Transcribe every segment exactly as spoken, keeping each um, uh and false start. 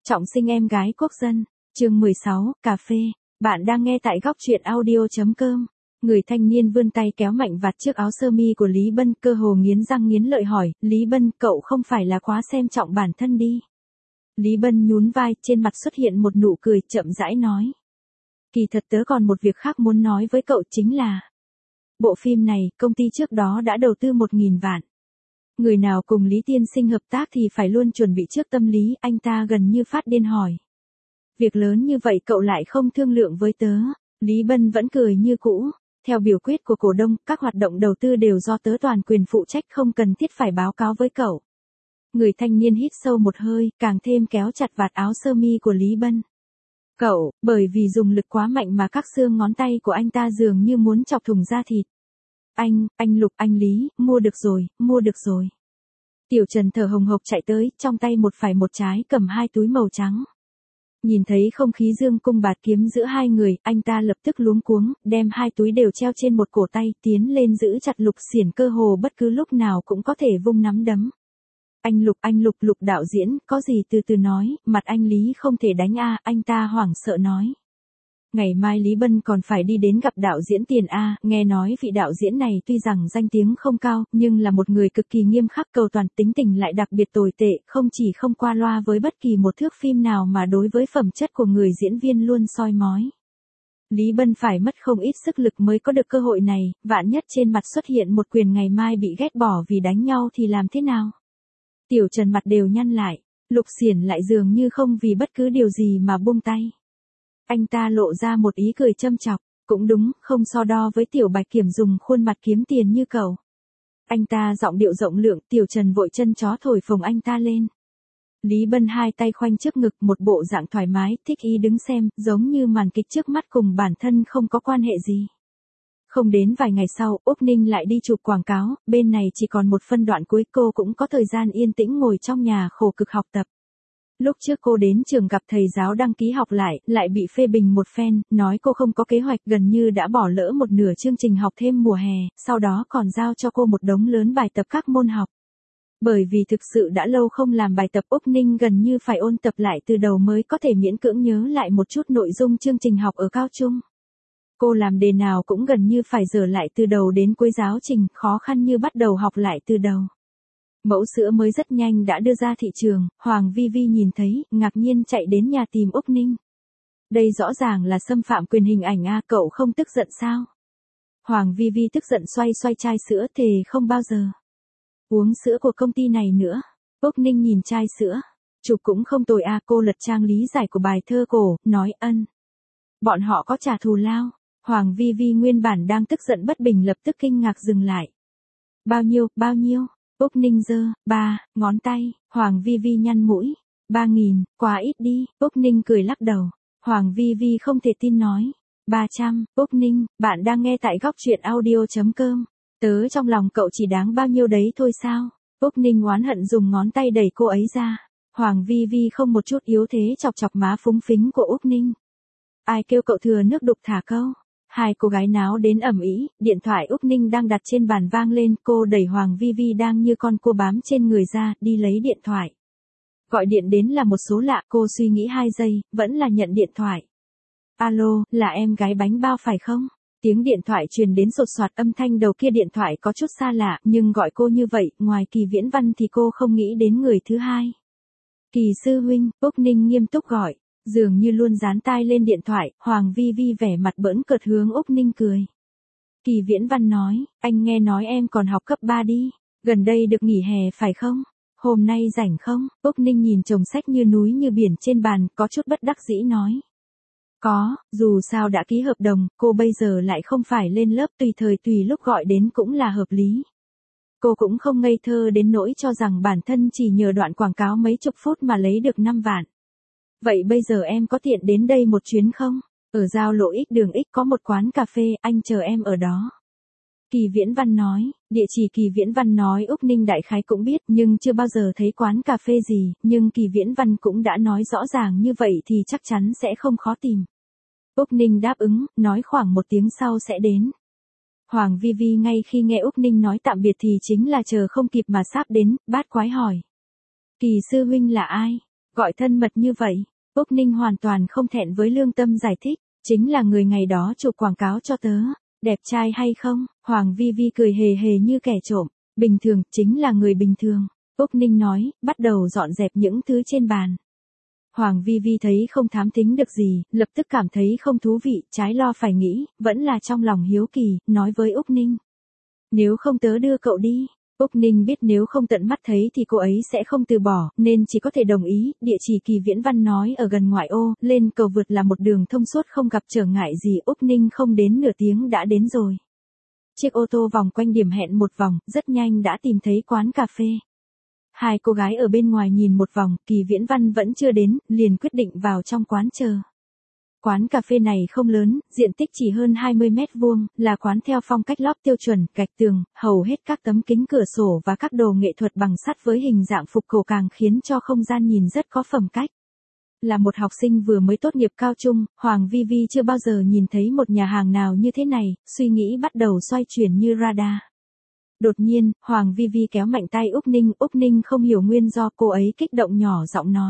Trọng sinh em gái quốc dân, chương mười sáu, cà phê. Bạn đang nghe tại góc truyện audio.com. Người thanh niên vươn tay kéo mạnh vạt chiếc áo sơ mi của Lý Bân, cơ hồ nghiến răng nghiến lợi hỏi, Lý Bân, cậu không phải là quá xem trọng bản thân đi. Lý Bân nhún vai, trên mặt xuất hiện một nụ cười, chậm rãi nói. Kỳ thật tớ còn một việc khác muốn nói với cậu, chính là bộ phim này, công ty trước đó đã đầu tư một nghìn vạn. Người nào cùng Lý Tiên Sinh hợp tác thì phải luôn chuẩn bị trước tâm lý, anh ta gần như phát điên hỏi. Việc lớn như vậy cậu lại không thương lượng với tớ. Lý Bân vẫn cười như cũ. Theo biểu quyết của cổ đông, các hoạt động đầu tư đều do tớ toàn quyền phụ trách, không cần thiết phải báo cáo với cậu. Người thanh niên hít sâu một hơi, càng thêm kéo chặt vạt áo sơ mi của Lý Bân. Cậu, bởi vì dùng lực quá mạnh mà các xương ngón tay của anh ta dường như muốn chọc thủng da thịt. Anh, anh Lục, anh Lý, mua được rồi, mua được rồi. Tiểu Trần thở hồng hộc chạy tới, trong tay một phải một trái cầm hai túi màu trắng. Nhìn thấy không khí dương cung bạt kiếm giữa hai người, anh ta lập tức luống cuống, đem hai túi đều treo trên một cổ tay, tiến lên giữ chặt Lục Xiển, cơ hồ bất cứ lúc nào cũng có thể vung nắm đấm. Anh Lục, anh Lục, Lục đạo diễn, có gì từ từ nói, mặt anh Lý không thể đánh a, anh ta hoảng sợ nói. Ngày mai Lý Bân còn phải đi đến gặp đạo diễn Tiền A, nghe nói vị đạo diễn này tuy rằng danh tiếng không cao, nhưng là một người cực kỳ nghiêm khắc, cầu toàn, tính tình lại đặc biệt tồi tệ, không chỉ không qua loa với bất kỳ một thước phim nào mà đối với phẩm chất của người diễn viên luôn soi mói. Lý Bân phải mất không ít sức lực mới có được cơ hội này, vạn nhất trên mặt xuất hiện một quyền ngày mai bị ghét bỏ vì đánh nhau thì làm thế nào? Tiểu Trần mặt đều nhăn lại, Lục Xiển lại dường như không vì bất cứ điều gì mà buông tay. Anh ta lộ ra một ý cười châm chọc, cũng đúng, không so đo với Tiểu Bạch Kiểm dùng khuôn mặt kiếm tiền như cậu. Anh ta giọng điệu rộng lượng, Tiểu Trần vội chân chó thổi phồng anh ta lên. Lý Bân hai tay khoanh trước ngực, một bộ dạng thoải mái, thích ý đứng xem, giống như màn kịch trước mắt cùng bản thân không có quan hệ gì. Không đến vài ngày sau, Úc Ninh lại đi chụp quảng cáo, bên này chỉ còn một phân đoạn cuối, cô cũng có thời gian yên tĩnh ngồi trong nhà khổ cực học tập. Lúc trước cô đến trường gặp thầy giáo đăng ký học lại, lại bị phê bình một phen, nói cô không có kế hoạch, gần như đã bỏ lỡ một nửa chương trình học thêm mùa hè, sau đó còn giao cho cô một đống lớn bài tập các môn học. Bởi vì thực sự đã lâu không làm bài tập, Úc Ninh gần như phải ôn tập lại từ đầu mới có thể miễn cưỡng nhớ lại một chút nội dung chương trình học ở cao trung. Cô làm đề nào cũng gần như phải dở lại từ đầu đến cuối giáo trình, khó khăn như bắt đầu học lại từ đầu. Mẫu sữa mới rất nhanh đã đưa ra thị trường, Hoàng Vi Vi nhìn thấy, ngạc nhiên chạy đến nhà tìm Úc Ninh. Đây rõ ràng là xâm phạm quyền hình ảnh a, cậu không tức giận sao? Hoàng Vi Vi tức giận xoay xoay chai sữa, thề không bao giờ uống sữa của công ty này nữa. Úc Ninh nhìn chai sữa, chụp cũng không tồi a, cô lật trang lý giải của bài thơ cổ, nói ân. Bọn họ có trả thù lao. Hoàng Vi Vi nguyên bản đang tức giận bất bình lập tức kinh ngạc dừng lại. Bao nhiêu, bao nhiêu? Úc Ninh giơ, ba, ngón tay, Hoàng Vi Vi nhăn mũi. Ba nghìn, quá ít đi, Úc Ninh cười lắc đầu. Hoàng Vi Vi không thể tin nói. Ba trăm, Úc Ninh, bạn đang nghe tại góc truyện audio.com. Tớ trong lòng cậu chỉ đáng bao nhiêu đấy thôi sao? Úc Ninh oán hận dùng ngón tay đẩy cô ấy ra. Hoàng Vi Vi không một chút yếu thế chọc chọc má phúng phính của Úc Ninh. Ai kêu cậu thừa nước đục thả câu? Hai cô gái náo đến ầm ĩ, điện thoại Úc Ninh đang đặt trên bàn vang lên, cô đẩy Hoàng Vi Vi đang như con cua bám trên người ra, đi lấy điện thoại. Gọi điện đến là một số lạ, cô suy nghĩ hai giây, vẫn là nhận điện thoại. Alo, là em gái bánh bao phải không? Tiếng điện thoại truyền đến sột soạt, âm thanh đầu kia điện thoại có chút xa lạ, nhưng gọi cô như vậy, ngoài Kỳ Viễn Văn thì cô không nghĩ đến người thứ hai. Kỳ sư huynh, Úc Ninh nghiêm túc gọi. Dường như luôn dán tai lên điện thoại, Hoàng Vi Vi vẻ mặt bỡn cợt hướng Úc Ninh cười. Kỳ Viễn Văn nói, anh nghe nói em còn học cấp ba đi, gần đây được nghỉ hè phải không? Hôm nay rảnh không? Úc Ninh nhìn chồng sách như núi như biển trên bàn, có chút bất đắc dĩ nói. Có, dù sao đã ký hợp đồng, cô bây giờ lại không phải lên lớp, tùy thời tùy lúc gọi đến cũng là hợp lý. Cô cũng không ngây thơ đến nỗi cho rằng bản thân chỉ nhờ đoạn quảng cáo mấy chục phút mà lấy được năm vạn. Vậy bây giờ em có tiện đến đây một chuyến không? Ở giao lộ X đường X có một quán cà phê, anh chờ em ở đó. Kỳ Viễn Văn nói, địa chỉ Kỳ Viễn Văn nói Úc Ninh đại khái cũng biết, nhưng chưa bao giờ thấy quán cà phê gì, nhưng Kỳ Viễn Văn cũng đã nói rõ ràng như vậy thì chắc chắn sẽ không khó tìm. Úc Ninh đáp ứng, nói khoảng một tiếng sau sẽ đến. Hoàng Vi Vi ngay khi nghe Úc Ninh nói tạm biệt thì chính là chờ không kịp mà sắp đến, bát quái hỏi. Kỳ sư huynh là ai? Gọi thân mật như vậy, Úc Ninh hoàn toàn không thẹn với lương tâm giải thích, chính là người ngày đó chụp quảng cáo cho tớ, đẹp trai hay không? Hoàng Vi Vi cười hề hề như kẻ trộm, bình thường, chính là người bình thường. Úc Ninh nói, bắt đầu dọn dẹp những thứ trên bàn. Hoàng Vi Vi thấy không thám thính được gì, lập tức cảm thấy không thú vị, trái lo phải nghĩ, vẫn là trong lòng hiếu kỳ, nói với Úc Ninh. Nếu không tớ đưa cậu đi. Úc Ninh biết nếu không tận mắt thấy thì cô ấy sẽ không từ bỏ, nên chỉ có thể đồng ý, địa chỉ Kỳ Viễn Văn nói ở gần ngoại ô, lên cầu vượt là một đường thông suốt không gặp trở ngại gì, Úc Ninh không đến nửa tiếng đã đến rồi. Chiếc ô tô vòng quanh điểm hẹn một vòng, rất nhanh đã tìm thấy quán cà phê. Hai cô gái ở bên ngoài nhìn một vòng, Kỳ Viễn Văn vẫn chưa đến, liền quyết định vào trong quán chờ. Quán cà phê này không lớn, diện tích chỉ hơn hai mươi mét vuông, là quán theo phong cách lót tiêu chuẩn, gạch tường, hầu hết các tấm kính cửa sổ và các đồ nghệ thuật bằng sắt với hình dạng phục cổ càng khiến cho không gian nhìn rất có phẩm cách. Là một học sinh vừa mới tốt nghiệp cao trung, Hoàng Vi Vi chưa bao giờ nhìn thấy một nhà hàng nào như thế này, suy nghĩ bắt đầu xoay chuyển như radar. Đột nhiên, Hoàng Vi Vi kéo mạnh tay Úc Ninh, Úc Ninh không hiểu nguyên do, cô ấy kích động nhỏ giọng nói.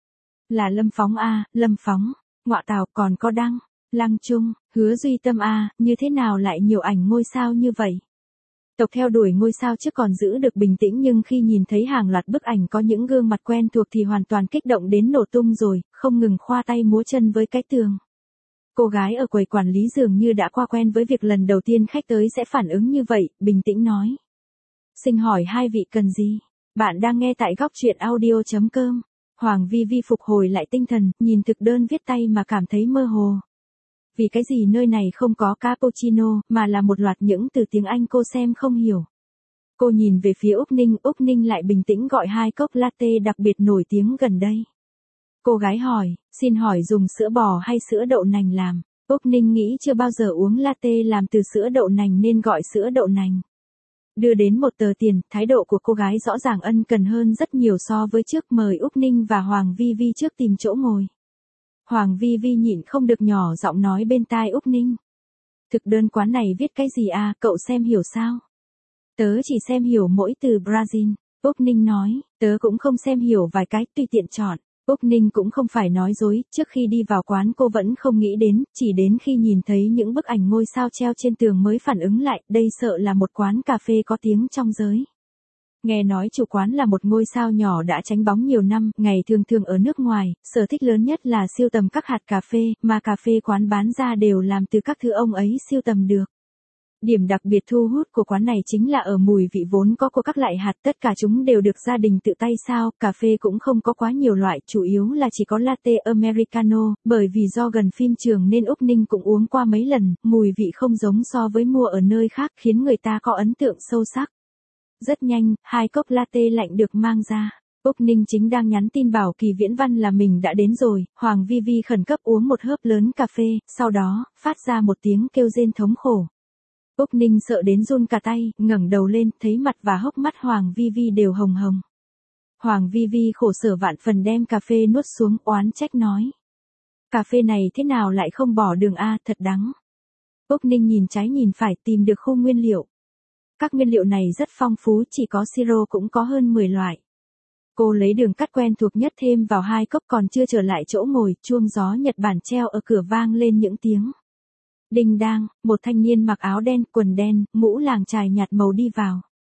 Là Lâm Phóng a, Lâm Phóng. Ngọa tào, còn có Đăng, Lăng Trung, Hứa Duy Tâm a, như thế nào lại nhiều ảnh ngôi sao như vậy? Tộc theo đuổi ngôi sao trước còn giữ được bình tĩnh, nhưng khi nhìn thấy hàng loạt bức ảnh có những gương mặt quen thuộc thì hoàn toàn kích động đến nổ tung rồi, không ngừng khoa tay múa chân với cái tường. Cô gái ở quầy quản lý dường như đã qua quen với việc lần đầu tiên khách tới sẽ phản ứng như vậy, bình tĩnh nói. Xin hỏi hai vị cần gì? Bạn đang nghe tại góc truyện audio chấm com. Hoàng Vi Vi phục hồi lại tinh thần, nhìn thực đơn viết tay mà cảm thấy mơ hồ. Vì cái gì nơi này không có cappuccino, mà là một loạt những từ tiếng Anh cô xem không hiểu. Cô nhìn về phía Úc Ninh, Úc Ninh lại bình tĩnh gọi hai cốc latte đặc biệt nổi tiếng gần đây. Cô gái hỏi, xin hỏi dùng sữa bò hay sữa đậu nành làm? Úc Ninh nghĩ chưa bao giờ uống latte làm từ sữa đậu nành nên gọi sữa đậu nành. Đưa đến một tờ tiền, thái độ của cô gái rõ ràng ân cần hơn rất nhiều so với trước, mời Úc Ninh và Hoàng Vi Vi trước tìm chỗ ngồi. Hoàng Vi Vi nhịn không được nhỏ giọng nói bên tai Úc Ninh. Thực đơn quán này viết cái gì à, cậu xem hiểu sao? Tớ chỉ xem hiểu mỗi từ Brazil, Úc Ninh nói, tớ cũng không xem hiểu vài cái, tùy tiện chọn. Úc Ninh cũng không phải nói dối, trước khi đi vào quán cô vẫn không nghĩ đến, chỉ đến khi nhìn thấy những bức ảnh ngôi sao treo trên tường mới phản ứng lại, đây sợ là một quán cà phê có tiếng trong giới. Nghe nói chủ quán là một ngôi sao nhỏ đã tránh bóng nhiều năm, ngày thường thường ở nước ngoài, sở thích lớn nhất là sưu tầm các hạt cà phê, mà cà phê quán bán ra đều làm từ các thứ ông ấy sưu tầm được. Điểm đặc biệt thu hút của quán này chính là ở mùi vị vốn có của các loại hạt, tất cả chúng đều được gia đình tự tay sao, cà phê cũng không có quá nhiều loại, chủ yếu là chỉ có latte americano, bởi vì do gần phim trường nên Úc Ninh cũng uống qua mấy lần, mùi vị không giống so với mua ở nơi khác, khiến người ta có ấn tượng sâu sắc. Rất nhanh, hai cốc latte lạnh được mang ra. Úc Ninh chính đang nhắn tin bảo Kỳ Viễn Văn là mình đã đến rồi, Hoàng Vi Vi khẩn cấp uống một hớp lớn cà phê, sau đó, phát ra một tiếng kêu rên thống khổ. Úc Ninh sợ đến run cả tay, ngẩng đầu lên, thấy mặt và hốc mắt Hoàng Vi Vi đều hồng hồng. Hoàng Vi Vi khổ sở vạn phần đem cà phê nuốt xuống, oán trách nói. Cà phê này thế nào lại không bỏ đường a, thật đắng. Úc Ninh nhìn trái nhìn phải tìm được khu nguyên liệu. Các nguyên liệu này rất phong phú, chỉ có siro cũng có hơn mười loại. Cô lấy đường cắt quen thuộc nhất thêm vào hai cốc, còn chưa trở lại chỗ ngồi, chuông gió Nhật Bản treo ở cửa vang lên những tiếng. Đinh đang, một thanh niên mặc áo đen, quần đen, mũ làng chài nhạt màu đi vào.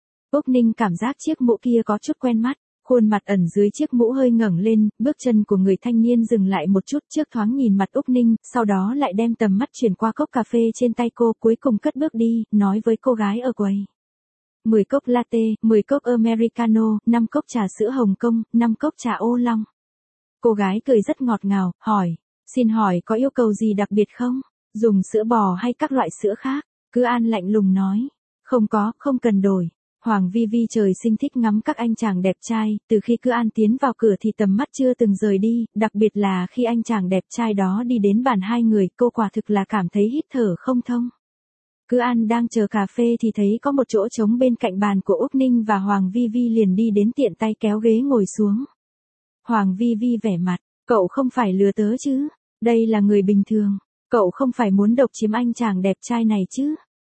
Úc Ninh cảm giác chiếc mũ kia có chút quen mắt, khuôn mặt ẩn dưới chiếc mũ hơi ngẩng lên, bước chân của người thanh niên dừng lại một chút, trước thoáng nhìn mặt Úc Ninh, sau đó lại đem tầm mắt chuyển qua cốc cà phê trên tay cô, cuối cùng cất bước đi, nói với cô gái ở quầy. mười cốc latte, mười cốc americano, năm cốc trà sữa Hồng Kông, năm cốc trà ô long. Cô gái cười rất ngọt ngào, hỏi, xin hỏi có yêu cầu gì đặc biệt không? Dùng sữa bò hay các loại sữa khác? Cứ An lạnh lùng nói. Không có, không cần đổi. Hoàng Vi Vi trời sinh thích ngắm các anh chàng đẹp trai, từ khi Cứ An tiến vào cửa thì tầm mắt chưa từng rời đi, đặc biệt là khi anh chàng đẹp trai đó đi đến bàn hai người, cô quả thực là cảm thấy hít thở không thông. Cứ An đang chờ cà phê thì thấy có một chỗ trống bên cạnh bàn của Úc Ninh và Hoàng Vi Vi liền đi đến tiện tay kéo ghế ngồi xuống. Hoàng Vi Vi vẻ mặt, cậu không phải lừa tớ chứ? Đây là người bình thường. Cậu không phải muốn độc chiếm anh chàng đẹp trai này chứ?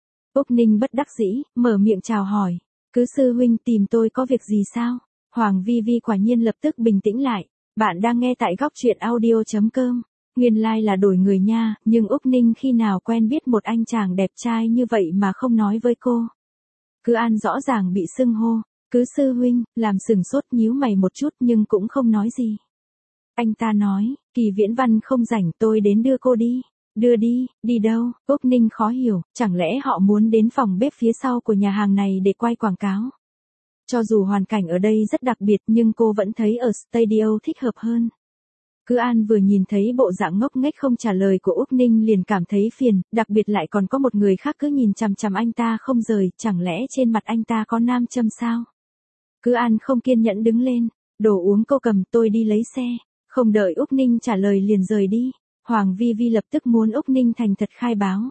Úc Ninh bất đắc dĩ, mở miệng chào hỏi. Cứ sư huynh tìm tôi có việc gì sao? Hoàng Vi Vi quả nhiên lập tức bình tĩnh lại. Bạn đang nghe tại góc truyện audio chấm com. Nguyên lai like là đổi người nha, nhưng Úc Ninh khi nào quen biết một anh chàng đẹp trai như vậy mà không nói với cô. Cứ An rõ ràng bị xưng hô, cứ sư huynh, làm sừng sốt nhíu mày một chút nhưng cũng không nói gì. Anh ta nói, Kỳ Viễn Văn không rảnh, tôi đến đưa cô đi. Đưa đi, đi đâu? Úc Ninh khó hiểu, chẳng lẽ họ muốn đến phòng bếp phía sau của nhà hàng này để quay quảng cáo? Cho dù hoàn cảnh ở đây rất đặc biệt nhưng cô vẫn thấy ở studio thích hợp hơn. Cứ An vừa nhìn thấy bộ dạng ngốc nghếch không trả lời của Úc Ninh liền cảm thấy phiền, đặc biệt lại còn có một người khác cứ nhìn chằm chằm anh ta không rời, chẳng lẽ trên mặt anh ta có nam châm sao? Cứ An không kiên nhẫn đứng lên, đồ uống cô cầm, tôi đi lấy xe. Không đợi Úc Ninh trả lời liền rời đi. Hoàng Vi Vi lập tức muốn Úc Ninh thành thật khai báo.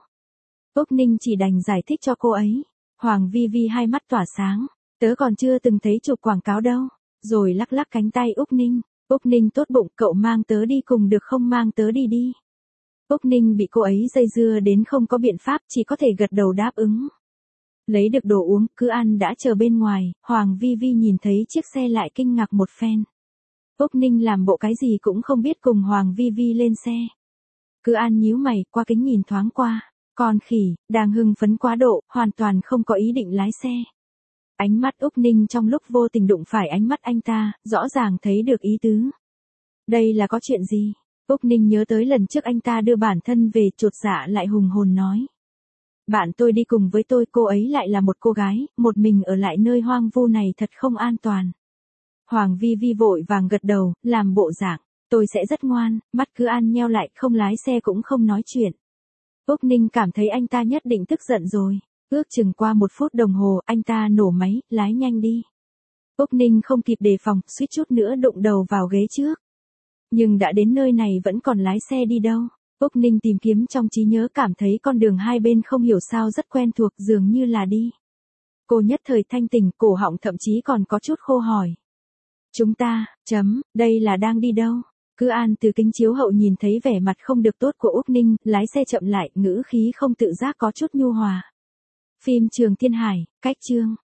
Úc Ninh chỉ đành giải thích cho cô ấy. Hoàng Vi Vi hai mắt tỏa sáng. Tớ còn chưa từng thấy chụp quảng cáo đâu. Rồi lắc lắc cánh tay Úc Ninh. Úc Ninh tốt bụng, cậu mang tớ đi cùng được không, mang tớ đi đi. Úc Ninh bị cô ấy dây dưa đến không có biện pháp, chỉ có thể gật đầu đáp ứng. Lấy được đồ uống, Cứ An đã chờ bên ngoài, Hoàng Vi Vi nhìn thấy chiếc xe lại kinh ngạc một phen. Úc Ninh làm bộ cái gì cũng không biết cùng Hoàng Vi Vi lên xe. Cứ An nhíu mày, qua kính nhìn thoáng qua. Con khỉ, đang hưng phấn quá độ, hoàn toàn không có ý định lái xe. Ánh mắt Úc Ninh trong lúc vô tình đụng phải ánh mắt anh ta, rõ ràng thấy được ý tứ. Đây là có chuyện gì? Úc Ninh nhớ tới lần trước anh ta đưa bản thân về, chột dạ lại hùng hồn nói. Bạn tôi đi cùng với tôi, cô ấy lại là một cô gái, một mình ở lại nơi hoang vu này thật không an toàn. Hoàng Vi Vi vội vàng gật đầu, làm bộ dạng, tôi sẽ rất ngoan, mắt Cứ An nheo lại, không lái xe cũng không nói chuyện. Úc Ninh cảm thấy anh ta nhất định tức giận rồi. Ước chừng qua một phút đồng hồ, anh ta nổ máy, lái nhanh đi. Úc Ninh không kịp đề phòng, suýt chút nữa đụng đầu vào ghế trước. Nhưng đã đến nơi này vẫn còn lái xe đi đâu. Úc Ninh tìm kiếm trong trí nhớ, cảm thấy con đường hai bên không hiểu sao rất quen thuộc, dường như là đi. Cô nhất thời thanh tỉnh, cổ họng thậm chí còn có chút khô hỏi. Chúng ta, chấm, đây là đang đi đâu? Cứ An từ kính chiếu hậu nhìn thấy vẻ mặt không được tốt của Úc Ninh, lái xe chậm lại, ngữ khí không tự giác có chút nhu hòa. Phim Trường Thiên Hải, cách chương.